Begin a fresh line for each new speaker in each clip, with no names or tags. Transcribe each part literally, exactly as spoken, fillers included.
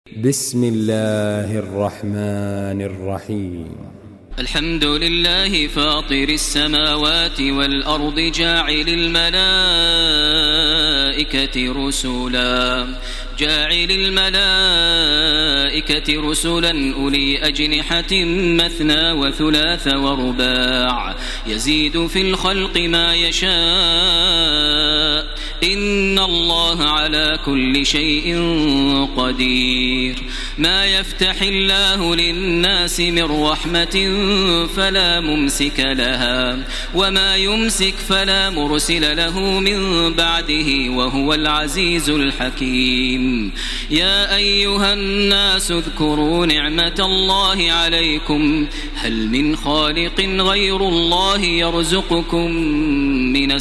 بسم الله الرحمن الرحيم.
الحمد لله فاطر السماوات والأرض جاعل الملائكة رسلا جاعل الملائكة رسلا أولي أجنحة مثنى وثلاث ورباع يزيد في الخلق ما يشاء إن الله على كل شيء قدير. ما يفتح الله للناس من رحمة فلا ممسك لها وما يمسك فلا مرسل له من بعده وهو العزيز الحكيم. يا أيها الناس اذكروا نعمة الله عليكم هل من خالق غير الله يرزقكم من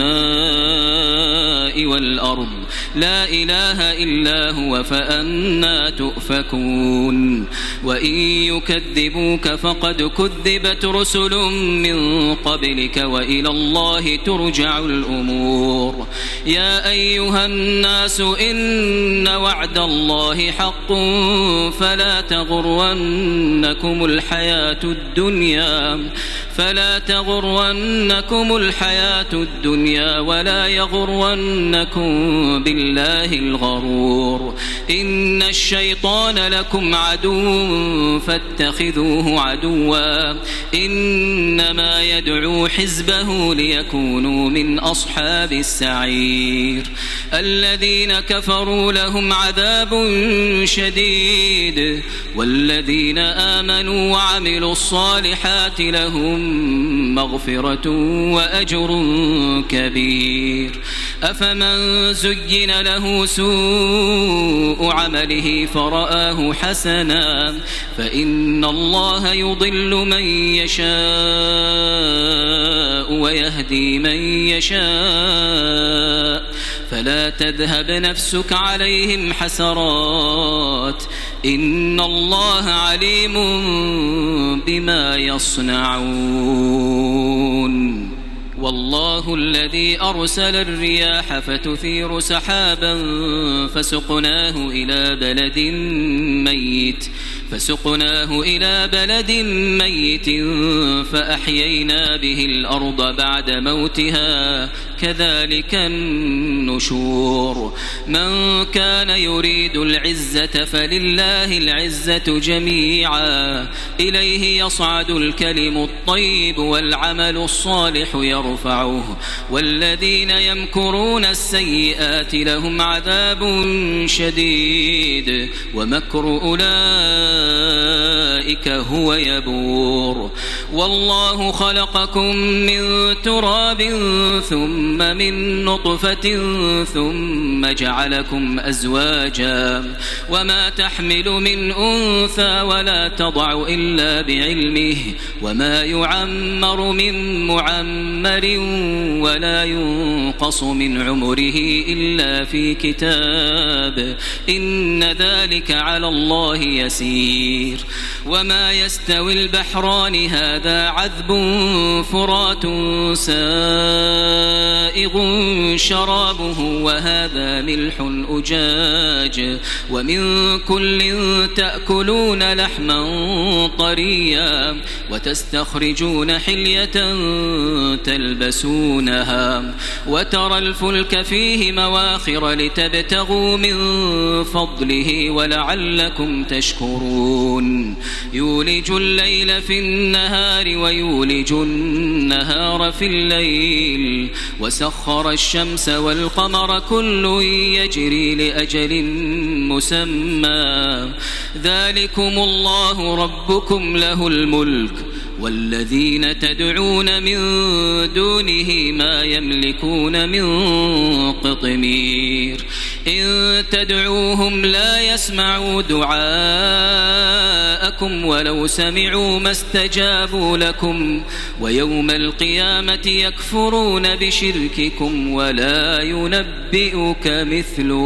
السماء والأرض لا إله إلا هو فأنا تؤفكون. وإن يكذبوك فقد كذبت رسل من قبلك وإلى الله ترجع الأمور. يا أيها الناس إن وعد الله حق فلا تغرنكم الحياة الدنيا فلا تغرنكم الحياة الدنيا ولا يغرنكم بالله الغرور. إن الشيطان لكم عدو فاتخذوه عدوا إنما يدعو حزبه ليكونوا من أصحاب السعير. الذين كفروا لهم عذاب شديد والذين آمنوا وعملوا الصالحات لهم مغفرة وأجر كبير. أفمن زين له سوء عمله فرآه حسنا فإن الله يضل من يشاء ويهدي من يشاء فلا تذهب نفسك عليهم حسرات إن الله عليم بما يصنعون. والله الذي أرسل الرياح فتثير سحابا فسقناه إلى بلد ميت فسقناه إلى بلد ميت فأحيينا به الأرض بعد موتها كذلك النشور. من كان يريد العزة فلله العزة جميعا إليه يصعد الكلم الطيب والعمل الصالح يرفعه والذين يمكرون السيئات لهم عذاب شديد ومكر أولئك هو يبور. والله خلقكم من تراب ثم من نطفة ثم جعلكم أزواجا وما تحمل من أنثى ولا تضع إلا بعلمه وما يعمر من معمر ولا ينقص من عمره إلا في كتاب إن ذلك على الله يسير. وما يستوي البحران هذا عذب فرات سائغ شرابه وهذا ملح أجاج ومن كل تأكلون لحما طريا وتستخرجون حلية تلبسونها وترى الفلك فيه مواخر لتبتغوا من فضله ولعلكم تشكرون. يولج الليل في النهار ويولج النهار في الليل وسخر الشمس والقمر كل يجري لأجل مسمى ذلكم الله ربكم له الملك والذين تدعون من دونه ما يملكون من قطمير. إن تدعوهم لا يسمعوا دعاءكم ولو سمعوا ما استجابوا لكم ويوم القيامة يكفرون بشرككم ولا ينبئك مثل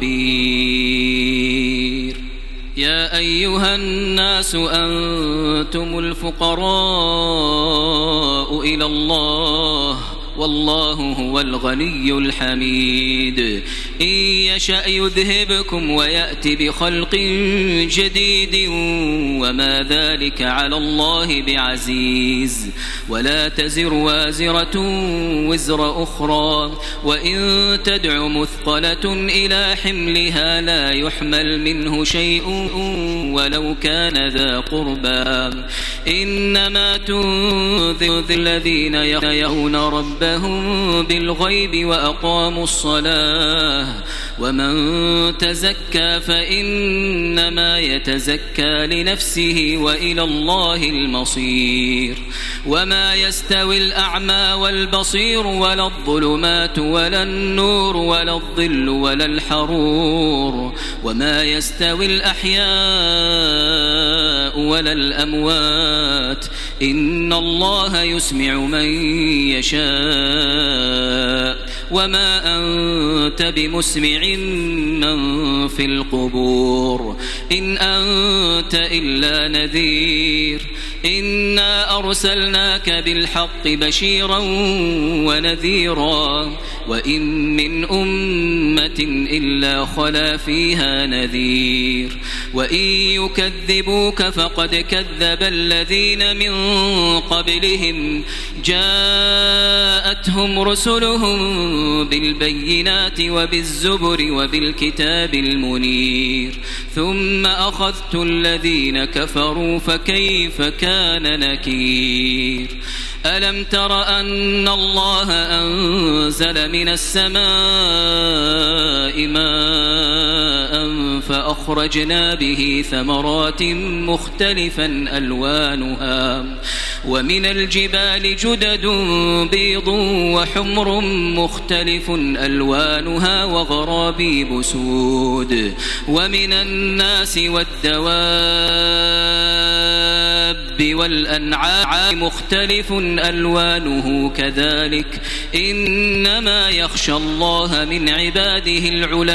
خبير. يا أيها الناس أنتم الفقراء إلى الله والله هو الغني الحميد إن يشأ يذهبكم ويأتي بخلق جديد وما ذلك على الله بعزيز ولا تزر وازرة وزر أخرى وإن تدع مثقلة إلى حملها لا يحمل منه شيء ولو كان ذا قربى إنما تنذر الذين يخشون ربهم بالغيب وأقاموا الصلاة ومن تزكى فإنما يتزكى لنفسه وإلى الله المصير وما يستوي الأعمى والبصير ولا الظلمات ولا النور ولا الظل ولا الحرور وما يستوي الأحياء ولا الأموات إن الله يسمع من يشاء وما أنت بمسمع من في القبور إن أنت إلا نذير إنا أرسلناك بالحق بشيرا ونذيرا وإن من أمة إلا خلا فيها نذير وإن يكذبوك فقد كذب الذين من قبلهم جاءتهم رسلهم بالبينات وبالزبر وبالكتاب المنير ثم أخذت الذين كفروا فكيف كان نكير ألم تر أن الله أنزل من السماء ماء فأخرجنا به ثمرات مختلفا ألوانها ومن الجبال جدد بيض وحمر مختلف ألوانها وغرابيب سود ومن الناس والدواب والأنعام مختلف ألوانه كذلك إنما يخشى الله من عباده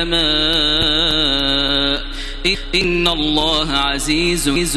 العلماء إن الله عزيز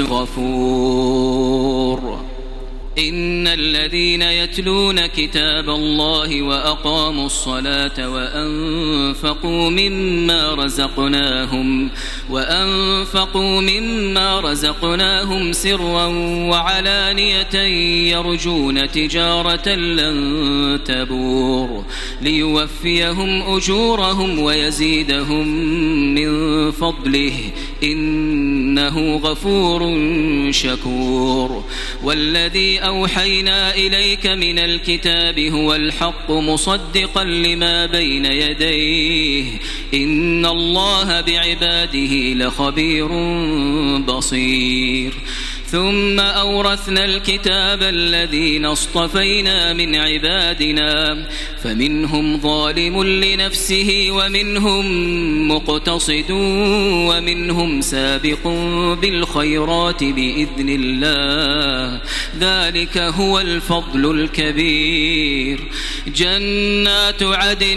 غفور إن الذين يتلون كتاب الله وأقاموا الصلاة وأنفقوا مما رزقناهم وأنفقوا مما رزقناهم سرا وعلانية يرجون تجارة لن تبور ليوفيهم أجورهم ويزيدهم من فضله إنه غفور شكور والذي أوحينا إليك من الكتاب هو الحق مصدقا لما بين يديه إن الله بعباده لخبير بصير ثم أورثنا الكتاب الذين اصطفينا من عبادنا فمنهم ظالم لنفسه ومنهم مقتصد ومنهم سابق بالخيرات بإذن الله ذلك هو الفضل الكبير جنات عدن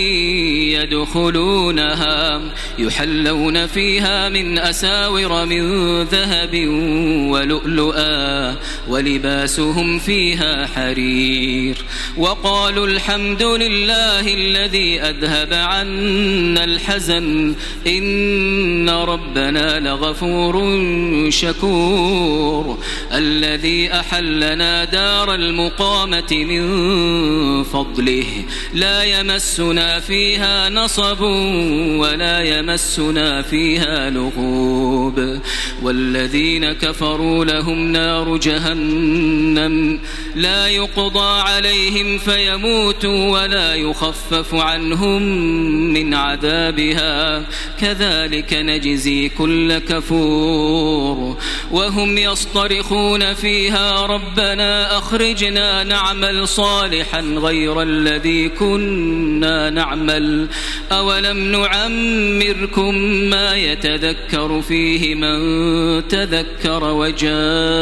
يدخلونها يحلون فيها من أساور من ذهب ولؤلؤا ولباسهم فيها حرير وقالوا الحمد لله الذي أذهب عنا الحزن إن ربنا لغفور شكور الذي أحلنا دار المقامة من فضله لا يمسنا فيها نصب ولا يمسنا فيها لغوب والذين كفروا لهم نار جهنم لا يقضى عليهم فيموتوا ولا يخفف عنهم من عذابها كذلك نجزي كل كفور وهم يصطرخون فيها ربنا أخرجنا نعمل صالحا غير الذي كنا نعمل أولم نعمركم ما يتذكر فيه من تذكر وجاءكم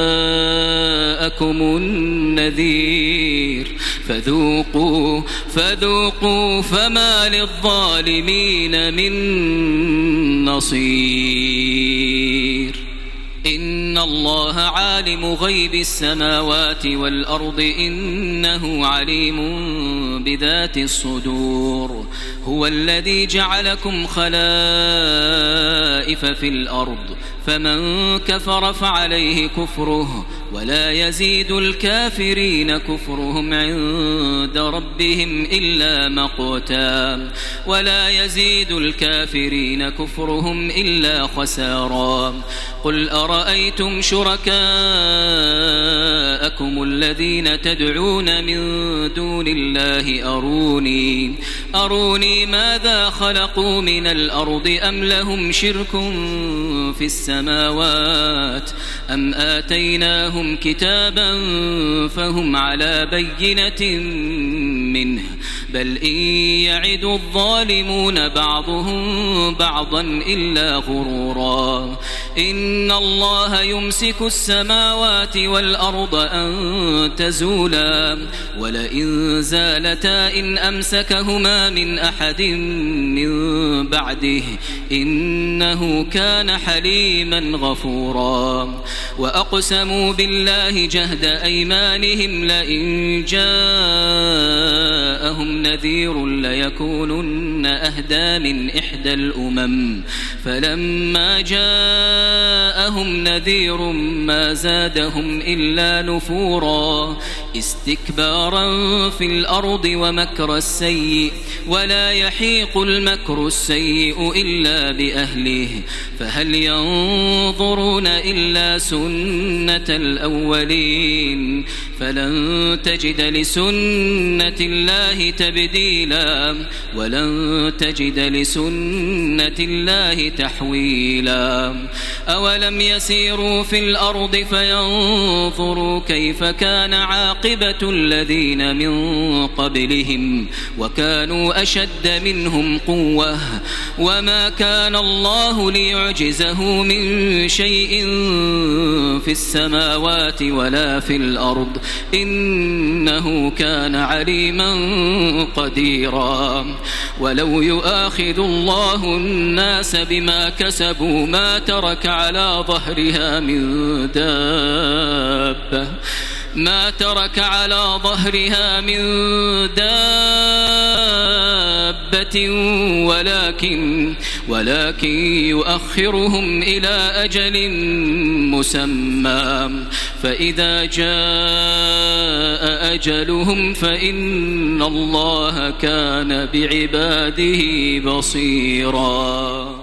النذير فذوقوا فذوقوا فما للظالمين من نصير إن الله عالم غيب السماوات والأرض إنه عليم بذات الصدور هو الذي جعلكم خلائف في الأرض فمن كفر فعليه كفره ولا يزيد الكافرين كفرهم عند ربهم إلا مقتا ولا يزيد الكافرين كفرهم إلا خسارا قل أرأيتم شركاءكم الذين تدعون من دون الله أروني أروني ماذا خلقوا من الأرض أم لهم شرك في السماوات أم آتيناهم كتابا فهم على بينة منه بل إن يعد الظالمون بعضهم بعضا إلا غرورا إن الله يمسك السماوات والأرض أن تزولا ولئن زالتا إن أمسكهما من أحد من بعده إنه كان حليما غفورا وأقسموا بالله جهد أيمانهم لئن جاءهم نذير ليكونن أهدى من إحدى الأمم فلما جاءهم نذير ما زادهم إلا نفورا استكبارا في الأرض ومكر السيء ولا يحيق المكر السيء إلا بأهله فهل ينظرون إلا سنة الأولين فلن تجد لسنة الله تبديلا ولن تجد لسنة الله تحويلا أولم يسيروا في الأرض فينظروا كيف كان عاقبة الذين من قبلهم وكانوا أشد منهم قوة وما كان الله ليعجزه من شيء في السماوات ولا في الأرض إنه كان عليما قديرا ولو يؤاخذ الله الناس بما كسبوا ما ترك على ظهرها من دابة ما ترك على ظهرها من دابة ولكن ولكن يؤخرهم إلى أجل مسمى فإذا جاء أجلهم فإن الله كان بعباده بصيرا.